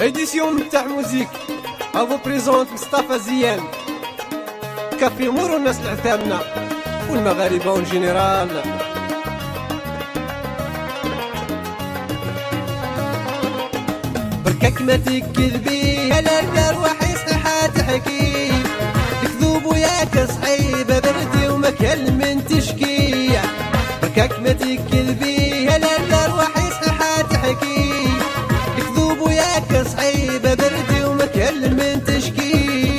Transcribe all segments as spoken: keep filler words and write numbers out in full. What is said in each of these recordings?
اديسيون تاع موزيك افو بريزونت مصطفى زيان كافي مورو الناس العثامنا والمغاربه اون جينيرال. بركاك ما تكذبي هلا الارواح يصحى تحكي تكذوب وياك صعيبه بردي وما كلمن تشكي. بركاك ما تكذبي هلا الارواح يصحى تحكي تكذوب وياك صعيبه بردي وما كلمن تشكي.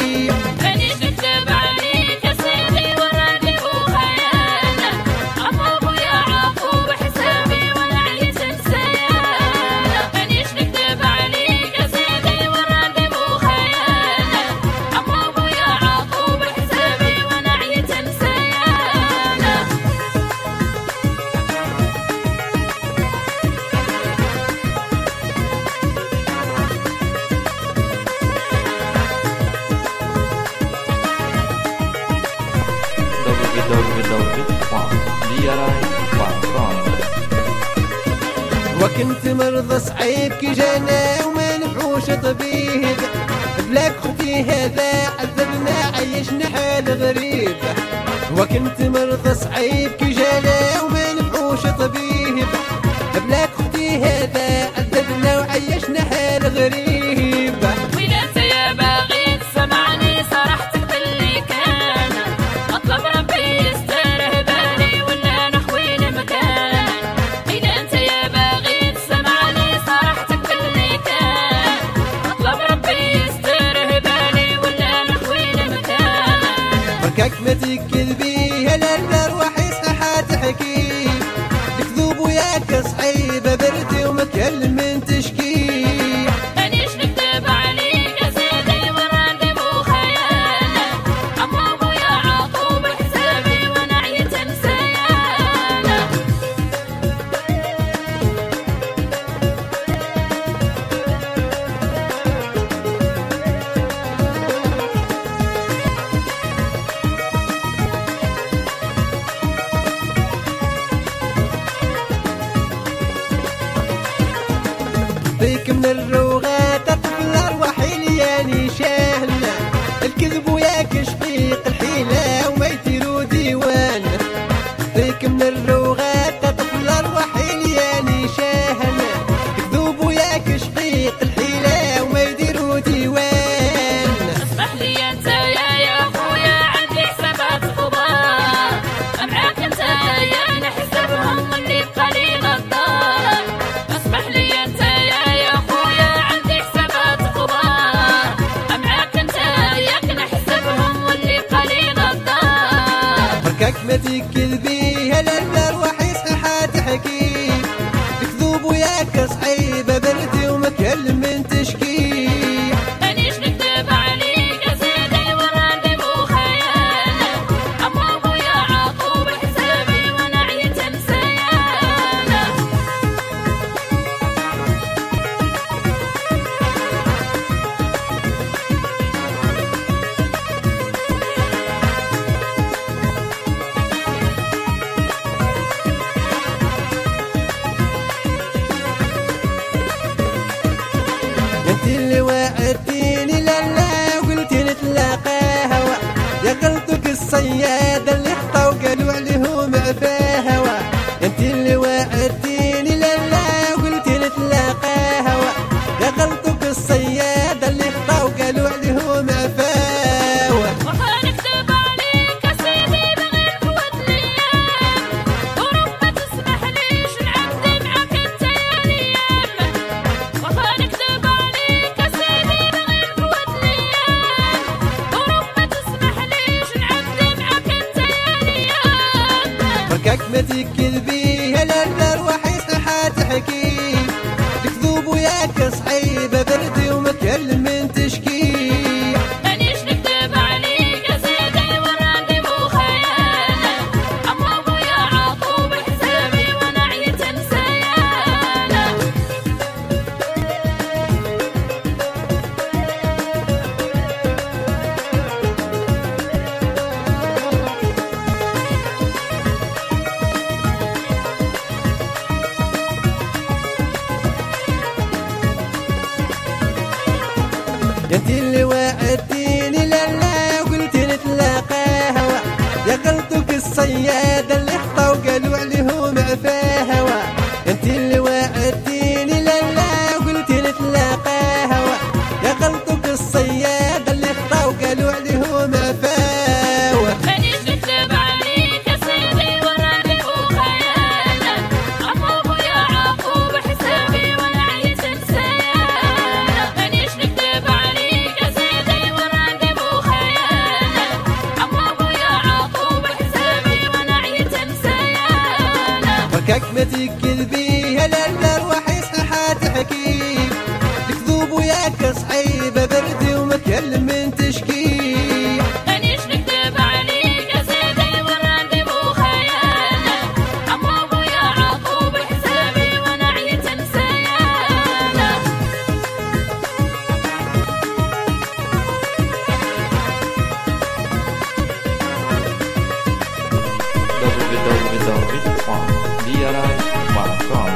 وكنت مرضى صعيب كي جانا وما نفعوش طبيب بلاك خوتي هذا عذبنا عيشنا حال غريب. وكنت مرضى صعيب كي جانا وما نفعوش طبيب بلاك خوتي هذا عذبنا وعيشنا حال غريب. وإذا انت يا باغي تسمعني صرحتك باللي كان اطلب ربي يستره بالي ولا نخوي المكان. إذا انت يا باغي تسمعني صرحتك باللي كان اطلب ربي يستره بالي ولا نخوي المكان. بركاك ما تكذبي هلا الارواح يصحى تحكي تكذوب وياك صعيبه بردي وما كلمن تشكي. فيك من الروغات طفل الارواح لياني شاهنا الكذب وياك شقيق الحيله وما يديروا ديوان. فيك من الروغات طفل الارواح لياني شاهنا كذوب وياك شقيق الحيله وما يديروا ديوان. اسمح لي انت يا يا خويا عندي حسابات كبار معاك انت يا نحسبهم اللي قليل الدار. اسمح لي انت ما تكذبي هلا الارواح يصحى تحكي تكذوب وياك صعيبه بردي وما كلمن تشكي. مانيش نكذب عليك يا سيدي وراني مو خيال اما ابويا عاطوب حسابي وانا عيت نسيان. انت اللي وعدتيني لالا وقلتي نتلاقى هوا يا قلبك الصياد اللي خطا وقالوا عليهم عفاه هوا. انت اللي وعدتيني لالا وقلتي نتلاقى هوا يا قلبك الصياد اللي خطا وقالوا عليهم عفاه هوا. وها نكتب عليك يا سيدي بغير فوت الايام ورب ما تسمح ليش نعدي معاك انت يا الايام. وها نكتب عليك يا سيدي بغير فوت الايام ورب ما تسمح ليش نعدي معاك انت يا الايام. بركاك ما تكذبي هلا الارواح يصحى تحكي تكذوب وياك صعيبه بردي وما كلمن تشكي. مانيش نكذب عليك يا سيدي وراني مو خيال اما ابويا عاطوب حسابي وانا عيت نسيان. انت اللي وعدتيني لالا قلت نتلاقى هوا يا قلتك الصياد اللي خطا وقالوا عليهم عفاه هوا انت اللي وعدتيني لالا قلت نتلاقى هوا يا قلتك الصياد اللي خطا وقالوا عليهم عفاه هوا مانيش نكذب عليك يا سيدي وراني وخيالك عفو يا عفو بحسابي وانا عايز انساك مانيش نكذب عليك يا سيدي وراني وخيالك عفو يا عفو بحسابي وانا عايز انساك فكك ما تكذبيها لالا الروح يصحى تحكي الكذوب وياك صعيبه بردي وما تكلم من تشكي مانيش نكذب عليك يا سيدي وراني وخيالك عفو يا عفو بحسابي وانا عايز انساك w w w point d r i point com